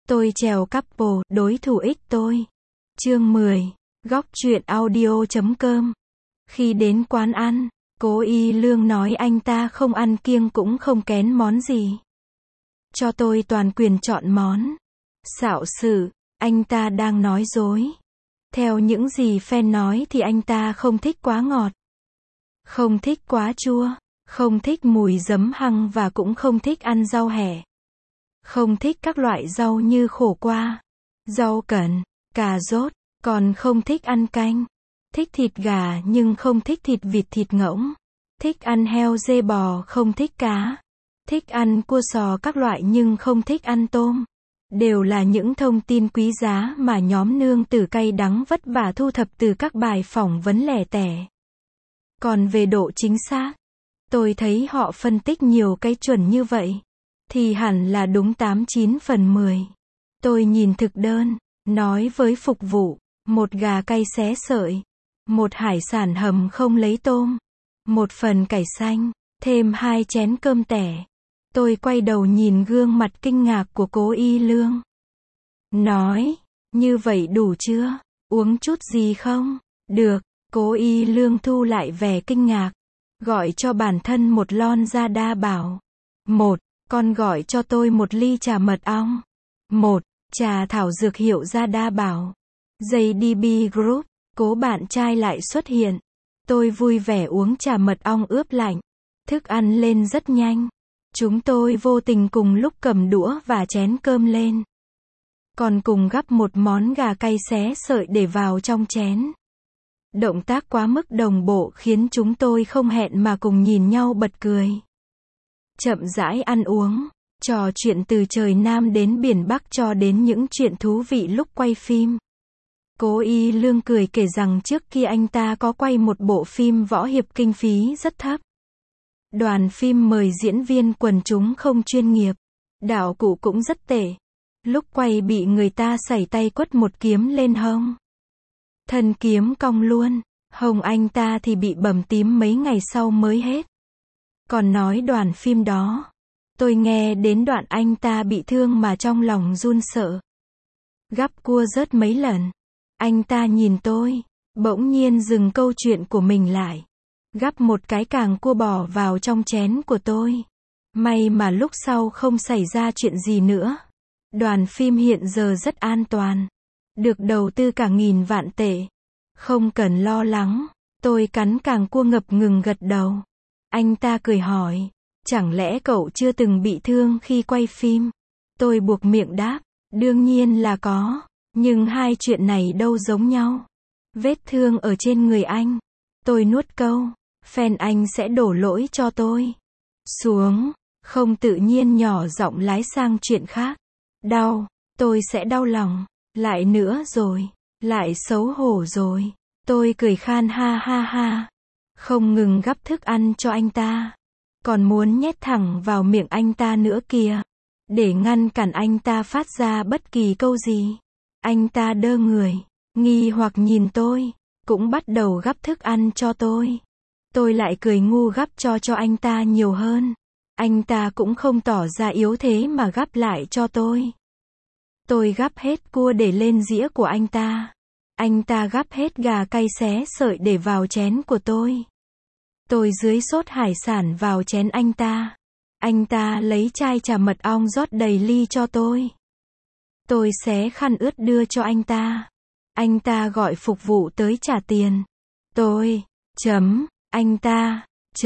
Tôi trèo couple, đối thủ ích tôi. Chương 10. Góc truyện audio.com. Khi đến quán ăn, Cố Y Lương nói anh ta không ăn kiêng cũng không kén món gì. Cho tôi toàn quyền chọn món. Xạo sự, anh ta đang nói dối. Theo những gì fan nói thì anh ta không thích quá ngọt, không thích quá chua, không thích mùi giấm hăng và cũng không thích ăn rau hẹ. Không thích các loại rau như khổ qua, rau cần, cà rốt, còn không thích ăn canh. Thích thịt gà nhưng không thích thịt vịt thịt ngỗng. Thích ăn heo dê bò không thích cá. Thích ăn cua sò các loại nhưng không thích ăn tôm. Đều là những thông tin quý giá mà nhóm nương tử cay đắng vất vả thu thập từ các bài phỏng vấn lẻ tẻ. Còn về độ chính xác, tôi thấy họ phân tích nhiều cái chuẩn như vậy thì hẳn là đúng 89 phần 10. Tôi nhìn thực đơn, nói với phục vụ, một gà cay xé sợi, một hải sản hầm không lấy tôm, một phần cải xanh, thêm 2 chén cơm tẻ. Tôi quay đầu nhìn gương mặt kinh ngạc của Cố Y Lương. Nói, như vậy đủ chưa? Uống chút gì không? Được, Cố Y Lương thu lại vẻ kinh ngạc. Gọi cho bản thân một lon ra đa bảo. Con gọi cho tôi một ly trà mật ong. Trà thảo dược hiệu ra đa bảo. JDB Group, Cố bạn trai lại xuất hiện. Tôi vui vẻ uống trà mật ong ướp lạnh. Thức ăn lên rất nhanh. Chúng tôi vô tình cùng lúc cầm đũa và chén cơm lên. Còn cùng gắp một món gà cay xé sợi để vào trong chén. Động tác quá mức đồng bộ khiến chúng tôi không hẹn mà cùng nhìn nhau bật cười. Chậm rãi ăn uống, trò chuyện từ trời Nam đến biển Bắc cho đến những chuyện thú vị lúc quay phim. Cố Y Lương cười kể rằng trước kia anh ta có quay một bộ phim võ hiệp kinh phí rất thấp. Đoàn phim mời diễn viên quần chúng không chuyên nghiệp. Đạo cụ cũng rất tệ. Lúc quay bị người ta sẩy tay quất một kiếm lên hông. Thân kiếm cong luôn. Hông anh ta thì bị bầm tím mấy ngày sau mới hết. Còn nói đoàn phim đó, tôi nghe đến đoạn anh ta bị thương mà trong lòng run sợ. Gắp cua rớt mấy lần. Anh ta nhìn tôi, bỗng nhiên dừng câu chuyện của mình lại. Gắp một cái càng cua bò vào trong chén của tôi. May mà lúc sau không xảy ra chuyện gì nữa. Đoàn phim hiện giờ rất an toàn. Được đầu tư cả 1000 vạn tệ. Không cần lo lắng. Tôi cắn càng cua ngập ngừng gật đầu. Anh ta cười hỏi, chẳng lẽ cậu chưa từng bị thương khi quay phim? Tôi buộc miệng đáp, đương nhiên là có. Nhưng hai chuyện này đâu giống nhau. Vết thương ở trên người anh. Tôi nuốt câu. Fan anh sẽ đổ lỗi cho tôi. Xuống. Không tự nhiên nhỏ giọng lái sang chuyện khác. Đau. Tôi sẽ đau lòng. Lại nữa rồi. Lại xấu hổ rồi. Tôi cười khan ha ha ha. Không ngừng gắp thức ăn cho anh ta. Còn muốn nhét thẳng vào miệng anh ta nữa kìa. Để ngăn cản anh ta phát ra bất kỳ câu gì. Anh ta đơ người. Nghi hoặc nhìn tôi. Cũng bắt đầu gắp thức ăn cho tôi. Tôi lại cười ngu gắp cho anh ta nhiều hơn. Anh ta cũng không tỏ ra yếu thế mà gắp lại cho tôi. Tôi gắp hết cua để lên dĩa của anh ta. Anh ta gắp hết gà cay xé sợi để vào chén của tôi. Tôi dưới sốt hải sản vào chén anh ta. Anh ta lấy chai trà mật ong rót đầy ly cho tôi. Tôi xé khăn ướt đưa cho anh ta. Anh ta gọi phục vụ tới trả tiền. Tôi, anh ta,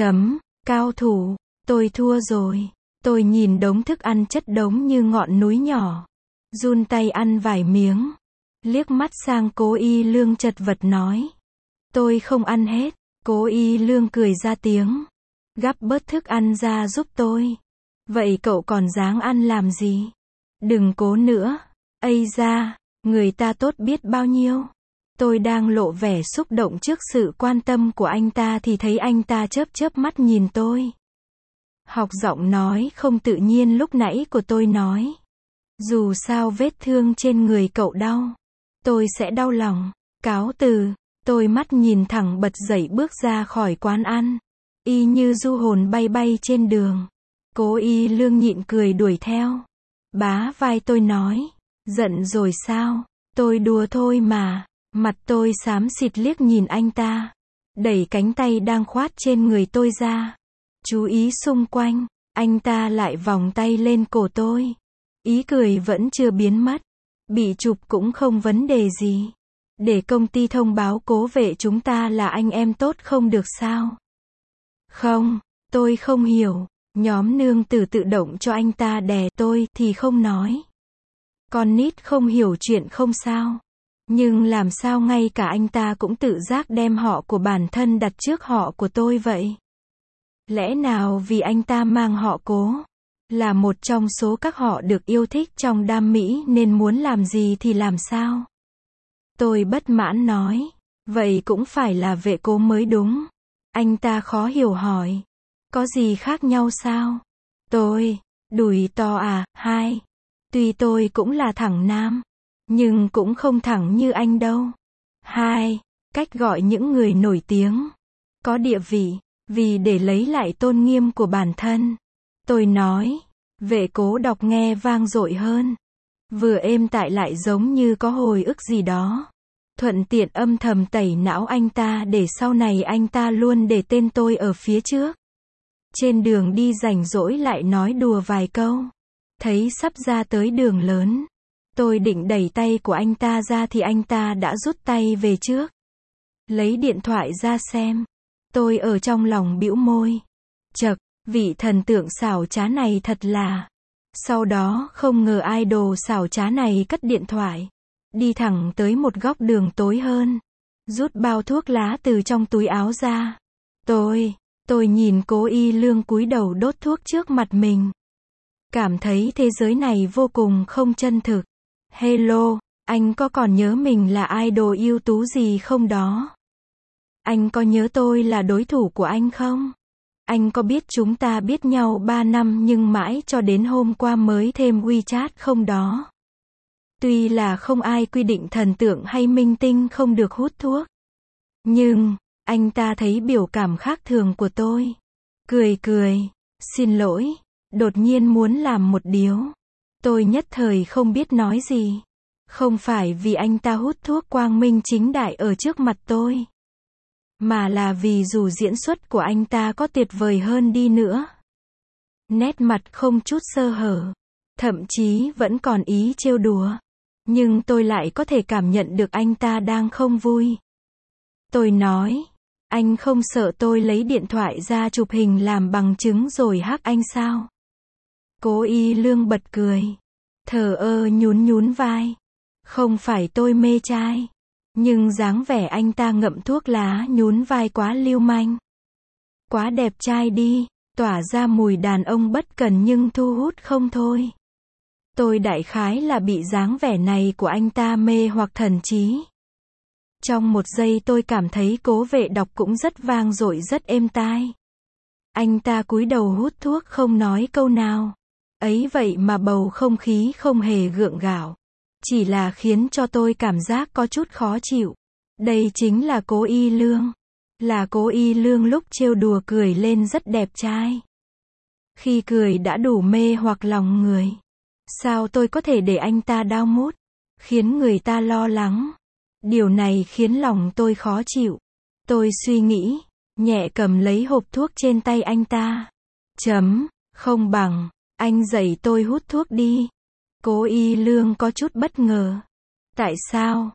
cao thủ, tôi thua rồi. Tôi nhìn đống thức ăn chất đống như ngọn núi nhỏ. Run tay ăn vài miếng. Liếc mắt sang Cố Y Lương chật vật nói. Tôi không ăn hết. Cố Y Lương cười ra tiếng. Gắp bớt thức ăn ra giúp tôi. Vậy cậu còn dáng ăn làm gì? Đừng cố nữa. Ây da, người ta tốt biết bao nhiêu. Tôi đang lộ vẻ xúc động trước sự quan tâm của anh ta thì thấy anh ta chớp chớp mắt nhìn tôi. Học giọng nói không tự nhiên lúc nãy của tôi nói. Dù sao vết thương trên người cậu đau, tôi sẽ đau lòng. Cáo từ. Tôi mắt nhìn thẳng bật dậy bước ra khỏi quán ăn. Y như du hồn bay bay trên đường. Cố Y Lương nhịn cười đuổi theo. Bá vai tôi nói. Giận rồi sao? Tôi đùa thôi mà. Mặt tôi xám xịt liếc nhìn anh ta. Đẩy cánh tay đang khoát trên người tôi ra. Chú ý xung quanh. Anh ta lại vòng tay lên cổ tôi. Ý cười vẫn chưa biến mất. Bị chụp cũng không vấn đề gì. Để công ty thông báo Cố Vệ chúng ta là anh em tốt không được sao? Không, tôi không hiểu. Nhóm nương tử tự động cho anh ta đè tôi thì không nói. Con nít không hiểu chuyện không sao. Nhưng làm sao ngay cả anh ta cũng tự giác đem họ của bản thân đặt trước họ của tôi vậy? Lẽ nào vì anh ta mang họ Cố, là một trong số các họ được yêu thích trong đam mỹ nên muốn làm gì thì làm sao? Tôi bất mãn nói. Vậy cũng phải là Vệ Cố mới đúng. Anh ta khó hiểu hỏi. Có gì khác nhau sao? Tôi, đùi to à, hai. Tuy tôi cũng là thẳng nam, nhưng cũng không thẳng như anh đâu. Hai, cách gọi những người nổi tiếng, có địa vị, vì để lấy lại tôn nghiêm của bản thân. Tôi nói, Vệ Cố đọc nghe vang dội hơn. Vừa êm tại lại giống như có hồi ức gì đó. Thuận tiện âm thầm tẩy não anh ta để sau này anh ta luôn để tên tôi ở phía trước. Trên đường đi rảnh rỗi lại nói đùa vài câu. Thấy sắp ra tới đường lớn. Tôi định đẩy tay của anh ta ra thì anh ta đã rút tay về trước. Lấy điện thoại ra xem. Tôi ở trong lòng bĩu môi. Chậc, vị thần tượng xảo trá này thật là. Sau đó không ngờ idol xảo trá này cất điện thoại. Đi thẳng tới một góc đường tối hơn. Rút bao thuốc lá từ trong túi áo ra. Tôi nhìn Cố Y Lương cúi đầu đốt thuốc trước mặt mình. Cảm thấy thế giới này vô cùng không chân thực. Hello, anh có còn nhớ mình là idol ưu tú gì không đó? Anh có nhớ tôi là đối thủ của anh không? Anh có biết chúng ta biết nhau 3 năm nhưng mãi cho đến hôm qua mới thêm WeChat không đó? Tuy là không ai quy định thần tượng hay minh tinh không được hút thuốc. Nhưng, anh ta thấy biểu cảm khác thường của tôi. Cười. Xin lỗi. Đột nhiên muốn làm một điếu. Tôi nhất thời không biết nói gì. Không phải vì anh ta hút thuốc quang minh chính đại ở trước mặt tôi. Mà là vì dù diễn xuất của anh ta có tuyệt vời hơn đi nữa. Nét mặt không chút sơ hở. Thậm chí vẫn còn ý trêu đùa. Nhưng tôi lại có thể cảm nhận được anh ta đang không vui. Tôi nói, anh không sợ tôi lấy điện thoại ra chụp hình làm bằng chứng rồi hack anh sao? Cố Y Lương bật cười. Thờ ơ nhún vai. Không phải tôi mê trai. Nhưng dáng vẻ anh ta ngậm thuốc lá nhún vai quá lưu manh. Quá đẹp trai đi, tỏa ra mùi đàn ông bất cần nhưng thu hút không thôi. Tôi đại khái là bị dáng vẻ này của anh ta mê hoặc thần trí. Trong một giây tôi cảm thấy Cố Vệ đọc cũng rất vang dội rất êm tai. Anh ta cúi đầu hút thuốc không nói câu nào. Ấy vậy mà bầu không khí không hề gượng gạo. Chỉ là khiến cho tôi cảm giác có chút khó chịu. Đây chính là Cố Y Lương. Là Cố Y Lương lúc trêu đùa cười lên rất đẹp trai. Khi cười đã đủ mê hoặc lòng người. Sao tôi có thể để anh ta đau mút? Khiến người ta lo lắng. Điều này khiến lòng tôi khó chịu. Tôi suy nghĩ, nhẹ cầm lấy hộp thuốc trên tay anh ta. Không bằng, anh dạy tôi hút thuốc đi. Cố Y Lương có chút bất ngờ. Tại sao?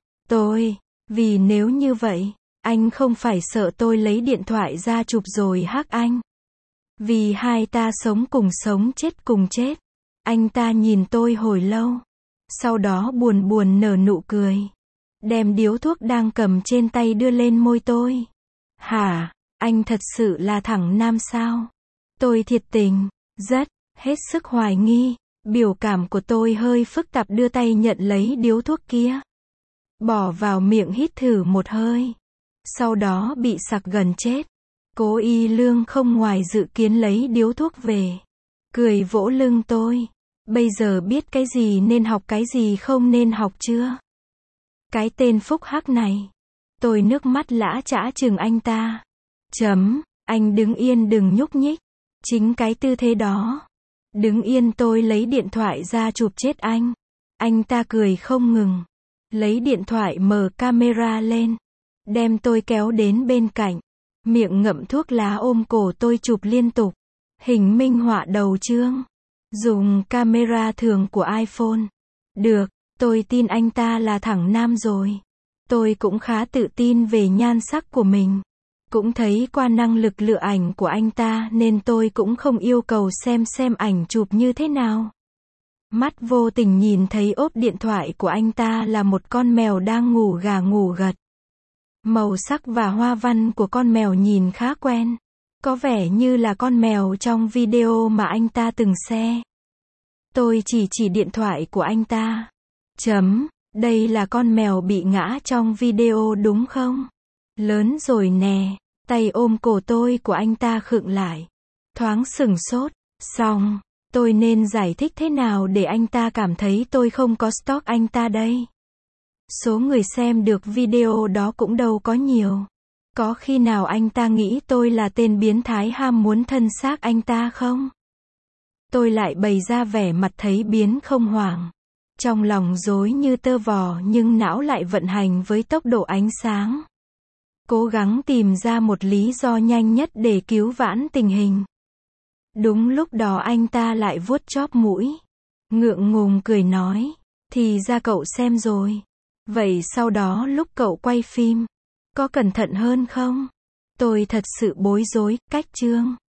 Vì nếu như vậy, anh không phải sợ tôi lấy điện thoại ra chụp rồi hack anh. Vì hai ta sống cùng sống chết cùng chết. Anh ta nhìn tôi hồi lâu. Sau đó buồn nở nụ cười. Đem điếu thuốc đang cầm trên tay đưa lên môi tôi. Hả, anh thật sự là thẳng nam sao? Tôi thiệt tình, rất, hết sức hoài nghi. Biểu cảm của tôi hơi phức tạp đưa tay nhận lấy điếu thuốc kia. Bỏ vào miệng hít thử một hơi. Sau đó bị sặc gần chết. Cố Y Lương không ngoài dự kiến lấy điếu thuốc về. Cười vỗ lưng tôi. Bây giờ biết cái gì nên học cái gì không nên học chưa? Cái tên phúc hắc này. Tôi nước mắt lã chã chừng anh ta. Anh đứng yên đừng nhúc nhích. Chính cái tư thế đó. Đứng yên tôi lấy điện thoại ra chụp chết anh. Anh ta cười không ngừng. Lấy điện thoại mở camera lên. Đem tôi kéo đến bên cạnh. Miệng ngậm thuốc lá ôm cổ tôi chụp liên tục. Hình minh họa đầu chương. Dùng camera thường của iPhone. Được, tôi tin anh ta là thẳng nam rồi. Tôi cũng khá tự tin về nhan sắc của mình. Cũng thấy qua năng lực lựa ảnh của anh ta nên tôi cũng không yêu cầu xem ảnh chụp như thế nào. Mắt vô tình nhìn thấy ốp điện thoại của anh ta là một con mèo đang ngủ gà ngủ gật. Màu sắc và hoa văn của con mèo nhìn khá quen. Có vẻ như là con mèo trong video mà anh ta từng share. Tôi chỉ điện thoại của anh ta. Đây là con mèo bị ngã trong video đúng không? Lớn rồi nè. Tay ôm cổ tôi của anh ta khựng lại. Thoáng sửng sốt. Xong, tôi nên giải thích thế nào để anh ta cảm thấy tôi không có stalk anh ta đây? Số người xem được video đó cũng đâu có nhiều. Có khi nào anh ta nghĩ tôi là tên biến thái ham muốn thân xác anh ta không? Tôi lại bày ra vẻ mặt thấy biến không hoảng. Trong lòng rối như tơ vò nhưng não lại vận hành với tốc độ ánh sáng. Cố gắng tìm ra một lý do nhanh nhất để cứu vãn tình hình. Đúng lúc đó anh ta lại vuốt chóp mũi. Ngượng ngùng cười nói. Thì ra cậu xem rồi. Vậy sau đó lúc cậu quay phim, có cẩn thận hơn không? Tôi thật sự bối rối, cách chương.